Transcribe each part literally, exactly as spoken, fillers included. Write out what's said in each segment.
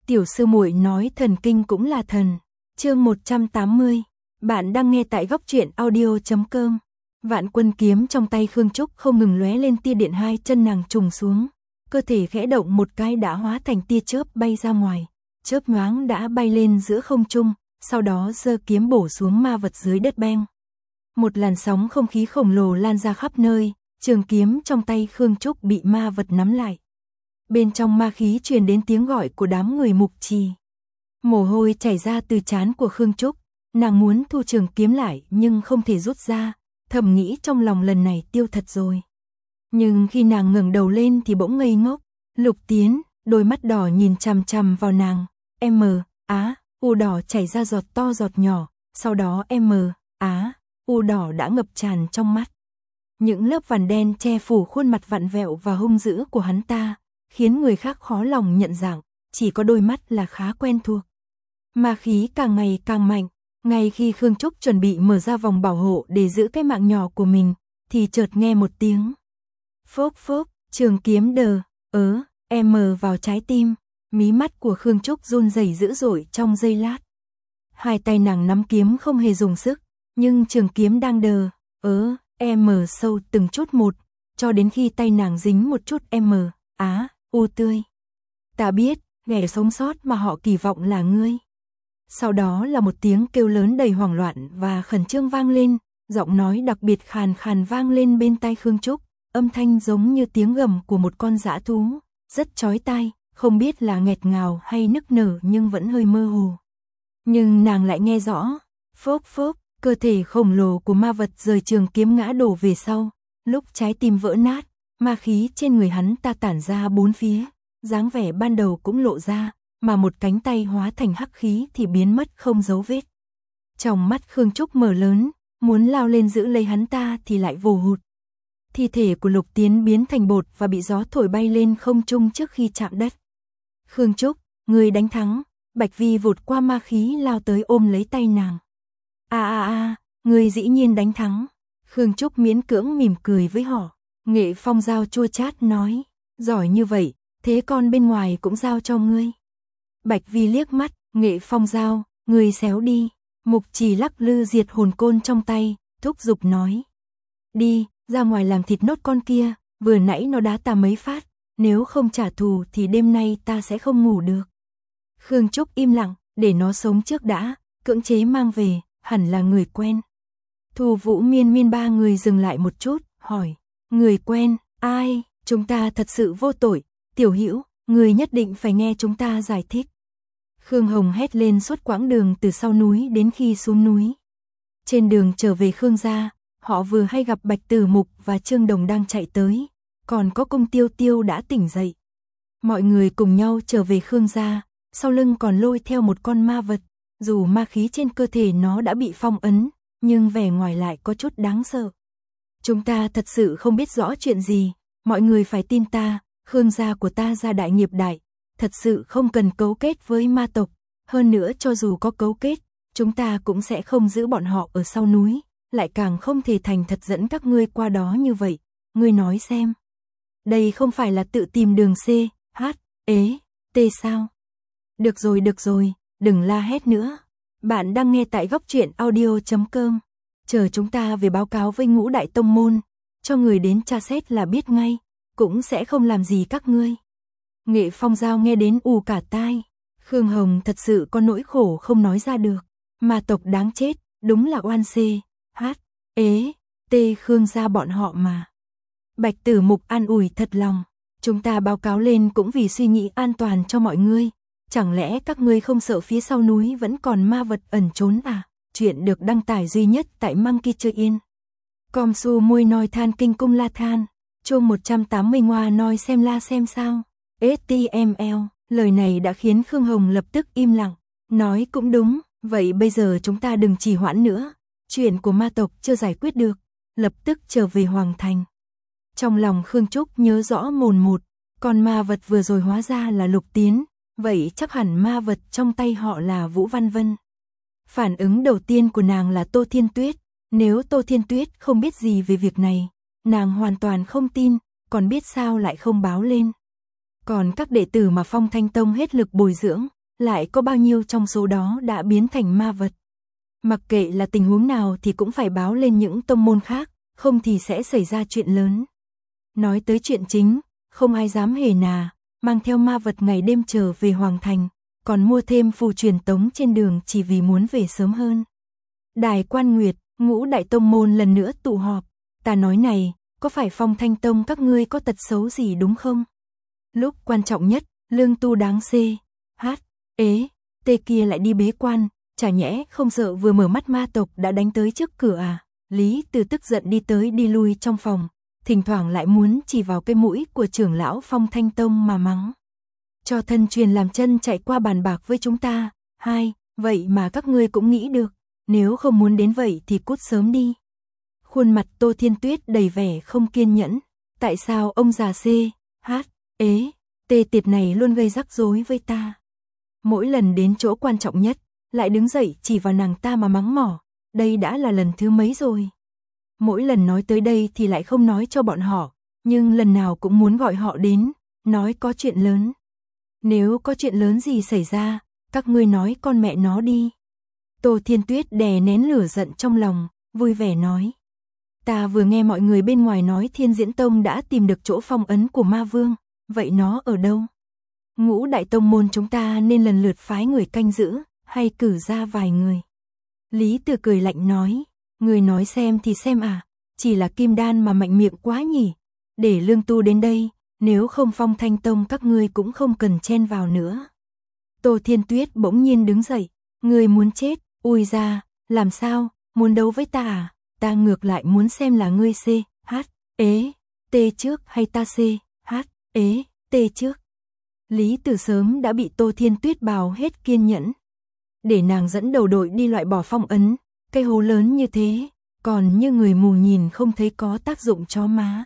Tiểu sư muội nói thần kinh cũng là thần. Chương một trăm tám mươi. Bạn đang nghe tại góc truyện audio chấm com. Vạn Quân kiếm trong tay Khương Trúc không ngừng lóe lên tia điện, hai chân nàng trùng xuống, cơ thể khẽ động một cái đã hóa thành tia chớp bay ra ngoài, chớp nhoáng đã bay lên giữa không trung, sau đó giơ kiếm bổ xuống ma vật dưới đất beng. Một làn sóng không khí khổng lồ lan ra khắp nơi, trường kiếm trong tay Khương Trúc bị ma vật nắm lại. Bên trong ma khí truyền đến tiếng gọi của đám người mục trì. Mồ hôi chảy ra từ trán của Khương Trúc, nàng muốn thu trường kiếm lại nhưng không thể rút ra, thầm nghĩ trong lòng lần này tiêu thật rồi. Nhưng khi nàng ngẩng đầu lên thì bỗng ngây ngốc, Lục Tiến, đôi mắt đỏ nhìn chằm chằm vào nàng, M, á, u đỏ chảy ra giọt to giọt nhỏ, sau đó M, á, u đỏ đã ngập tràn trong mắt. Những lớp vằn đen che phủ khuôn mặt vặn vẹo và hung dữ của hắn ta, khiến người khác khó lòng nhận dạng, chỉ có đôi mắt là khá quen thuộc. Ma khí càng ngày càng mạnh, ngay khi Khương Trúc chuẩn bị mở ra vòng bảo hộ để giữ cái mạng nhỏ của mình, thì chợt nghe một tiếng. Phốc phốc, trường kiếm đờ, ớ, M vào trái tim, mí mắt của Khương Trúc run rẩy dữ dội trong giây lát. Hai tay nàng nắm kiếm không hề dùng sức, nhưng trường kiếm đang đờ, ớ, M sâu từng chút một, cho đến khi tay nàng dính một chút M, á, u tươi. Ta biết, kẻ sống sót mà họ kỳ vọng là ngươi. Sau đó là một tiếng kêu lớn đầy hoảng loạn và khẩn trương vang lên, giọng nói đặc biệt khàn khàn vang lên bên tai Khương Trúc, âm thanh giống như tiếng gầm của một con dã thú, rất chói tai, không biết là nghẹt ngào hay nức nở nhưng vẫn hơi mơ hồ. Nhưng nàng lại nghe rõ, phốc phốc, cơ thể khổng lồ của ma vật rời trường kiếm ngã đổ về sau, lúc trái tim vỡ nát, ma khí trên người hắn ta tản ra bốn phía, dáng vẻ ban đầu cũng lộ ra, mà một cánh tay hóa thành hắc khí thì biến mất không dấu vết. Trong mắt Khương Trúc mở lớn, muốn lao lên giữ lấy hắn ta thì lại vồ hụt. Thi thể của Lục Tiến biến thành bột và bị gió thổi bay lên không trung trước khi chạm đất. Khương Trúc, người đánh thắng. Bạch Vi vụt qua ma khí lao tới ôm lấy tay nàng. A a a, người dĩ nhiên đánh thắng. Khương Trúc miễn cưỡng mỉm cười với họ. Nghệ Phong Giao chua chát nói, giỏi như vậy, thế con bên ngoài cũng giao cho ngươi. Bạch Vi liếc mắt, Nghệ Phong Giao, ngươi xéo đi. Mục Trì lắc lư diệt hồn côn trong tay, thúc giục nói. Đi, ra ngoài làm thịt nốt con kia, vừa nãy nó đá ta mấy phát, nếu không trả thù thì đêm nay ta sẽ không ngủ được. Khương Trúc im lặng, để nó sống trước đã, cưỡng chế mang về, hẳn là người quen. Thu Vũ Miên Miên ba người dừng lại một chút, hỏi, người quen, ai, chúng ta thật sự vô tội, Tiểu Hữu, người nhất định phải nghe chúng ta giải thích. Khương Hồng hét lên suốt quãng đường từ sau núi đến khi xuống núi. Trên đường trở về Khương gia, họ vừa hay gặp Bạch Tử Mục và Trương Đồng đang chạy tới, còn có Cung Tiêu Tiêu đã tỉnh dậy. Mọi người cùng nhau trở về Khương gia, sau lưng còn lôi theo một con ma vật, dù ma khí trên cơ thể nó đã bị phong ấn, nhưng vẻ ngoài lại có chút đáng sợ. Chúng ta thật sự không biết rõ chuyện gì, mọi người phải tin ta, Khương gia của ta gia đại nghiệp đại, thật sự không cần cấu kết với ma tộc, hơn nữa cho dù có cấu kết, chúng ta cũng sẽ không giữ bọn họ ở sau núi, lại càng không thể thành thật dẫn các ngươi qua đó như vậy, ngươi nói xem. Đây không phải là tự tìm đường C, H, ế, T sao? Được rồi được rồi, đừng la hét nữa. Bạn đang nghe tại góc truyện audio chấm com. Chờ chúng ta về báo cáo với Ngũ Đại Tông Môn, cho người đến tra xét là biết ngay, cũng sẽ không làm gì các ngươi. Nghệ Phong Giao nghe đến ù cả tai. Khương Hồng thật sự có nỗi khổ không nói ra được. Ma tộc đáng chết, đúng là oan C, H, ế, T Khương gia bọn họ mà. Bạch Tử Mục an ủi thật lòng. Chúng ta báo cáo lên cũng vì suy nghĩ an toàn cho mọi người. Chẳng lẽ các ngươi không sợ phía sau núi vẫn còn ma vật ẩn trốn à? Chuyện được đăng tải duy nhất tại Monkey Chơi Yên. Com su môi nói than kinh cung la than. Chuông một trăm tám mươi ngoa nói xem la xem sao. ét tê em lờ, lời này đã khiến Khương Hồng lập tức im lặng. Nói cũng đúng, vậy bây giờ chúng ta đừng trì hoãn nữa. Chuyện của ma tộc chưa giải quyết được, lập tức trở về Hoàng Thành. Trong lòng Khương Trúc nhớ rõ mồn một, còn ma vật vừa rồi hóa ra là Lục Tiến, vậy chắc hẳn ma vật trong tay họ là Vũ Văn Vân. Phản ứng đầu tiên của nàng là Tô Thiên Tuyết, nếu Tô Thiên Tuyết không biết gì về việc này, nàng hoàn toàn không tin, còn biết sao lại không báo lên. Còn các đệ tử mà Phong Thanh Tông hết lực bồi dưỡng, lại có bao nhiêu trong số đó đã biến thành ma vật. Mặc kệ là tình huống nào thì cũng phải báo lên những tông môn khác, không thì sẽ xảy ra chuyện lớn. Nói tới chuyện chính, không ai dám hề nà, mang theo ma vật ngày đêm trở về Hoàng Thành, còn mua thêm phù truyền tống trên đường chỉ vì muốn về sớm hơn. Đài Quan Nguyệt, ngũ đại tông môn lần nữa tụ họp, ta nói này, có phải Phong Thanh Tông các ngươi có tật xấu gì đúng không? Lúc quan trọng nhất, lương tu đáng c, h, ế, tê kia lại đi bế quan, chả nhẽ không sợ vừa mở mắt ma tộc đã đánh tới trước cửa à? Lý Từ tức giận đi tới đi lui trong phòng, thỉnh thoảng lại muốn chỉ vào cái mũi của trưởng lão Phong Thanh Tông mà mắng. Cho thân truyền làm chân chạy qua bàn bạc với chúng ta, hai, vậy mà các ngươi cũng nghĩ được, nếu không muốn đến vậy thì cút sớm đi. Khuôn mặt Tô Thiên Tuyết đầy vẻ không kiên nhẫn, tại sao ông già c, h, ế, tê tiệt này luôn gây rắc rối với ta. Mỗi lần đến chỗ quan trọng nhất, lại đứng dậy chỉ vào nàng ta mà mắng mỏ, đây đã là lần thứ mấy rồi. Mỗi lần nói tới đây thì lại không nói cho bọn họ, nhưng lần nào cũng muốn gọi họ đến, nói có chuyện lớn. Nếu có chuyện lớn gì xảy ra, các ngươi nói con mẹ nó đi. Tô Thiên Tuyết đè nén lửa giận trong lòng, vui vẻ nói. Ta vừa nghe mọi người bên ngoài nói Thiên Diễn Tông đã tìm được chỗ phong ấn của ma vương, vậy nó ở đâu? Ngũ đại tông môn chúng ta nên lần lượt phái người canh giữ, hay cử ra vài người. Lý Từ cười lạnh nói, người nói xem thì xem à, chỉ là kim đan mà mạnh miệng quá nhỉ, để lương tu đến đây, nếu không Phong Thanh Tông các ngươi cũng không cần chen vào nữa. Tô Thiên Tuyết bỗng nhiên đứng dậy, người muốn chết, ui ra, làm sao, muốn đấu với ta à, ta ngược lại muốn xem là ngươi c, h, ế, t trước hay ta c, h, ế, t trước. Lý Từ sớm đã bị Tô Thiên Tuyết bào hết kiên nhẫn. Để nàng dẫn đầu đội đi loại bỏ phong ấn, cái hố lớn như thế, còn như người mù nhìn không thấy có tác dụng chó má.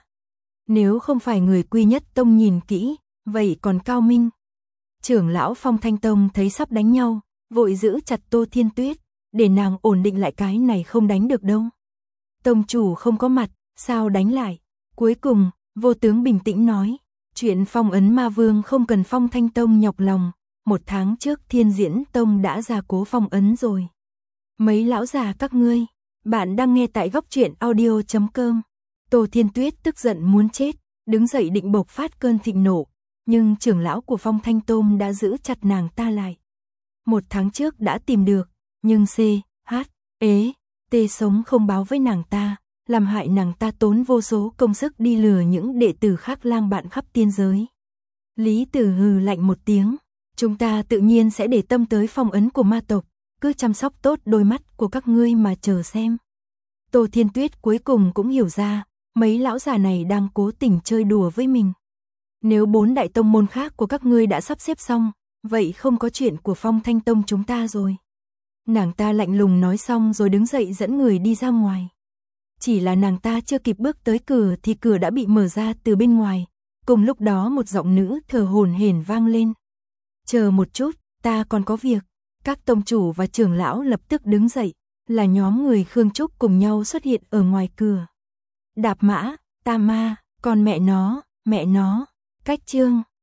Nếu không phải người Quy Nhất Tông nhìn kỹ, vậy còn Cao Minh. Trưởng lão Phong Thanh Tông thấy sắp đánh nhau, vội giữ chặt Tô Thiên Tuyết, để nàng ổn định lại, cái này không đánh được đâu. Tông chủ không có mặt, sao đánh lại? Cuối cùng, Vô Tướng bình tĩnh nói, chuyện phong ấn ma vương không cần Phong Thanh Tông nhọc lòng, một tháng trước Thiên Diễn Tông đã ra cố phong ấn rồi. Mấy lão già các ngươi, bạn đang nghe tại góc truyện audio chấm com. Tô Thiên Tuyết tức giận muốn chết, đứng dậy định bộc phát cơn thịnh nộ, nhưng trưởng lão của Phong Thanh Tông đã giữ chặt nàng ta lại. Một tháng trước đã tìm được, nhưng c, h, ế, t sống không báo với nàng ta, làm hại nàng ta tốn vô số công sức đi lừa những đệ tử khác lang bạn khắp tiên giới. Lý Tử hừ lạnh một tiếng, chúng ta tự nhiên sẽ để tâm tới phong ấn của ma tộc, cứ chăm sóc tốt đôi mắt của các ngươi mà chờ xem. Tô Thiên Tuyết cuối cùng cũng hiểu ra, mấy lão già này đang cố tình chơi đùa với mình. Nếu bốn đại tông môn khác của các ngươi đã sắp xếp xong, vậy không có chuyện của Phong Thanh Tông chúng ta rồi. Nàng ta lạnh lùng nói xong rồi đứng dậy dẫn người đi ra ngoài. Chỉ là nàng ta chưa kịp bước tới cửa thì cửa đã bị mở ra từ bên ngoài. Cùng lúc đó một giọng nữ thở hổn hển vang lên. Chờ một chút, ta còn có việc. Các tông chủ và trưởng lão lập tức đứng dậy, là nhóm người Khương Trúc cùng nhau xuất hiện ở ngoài cửa. Đạp mã, ta ma, con mẹ nó, mẹ nó, cách chương.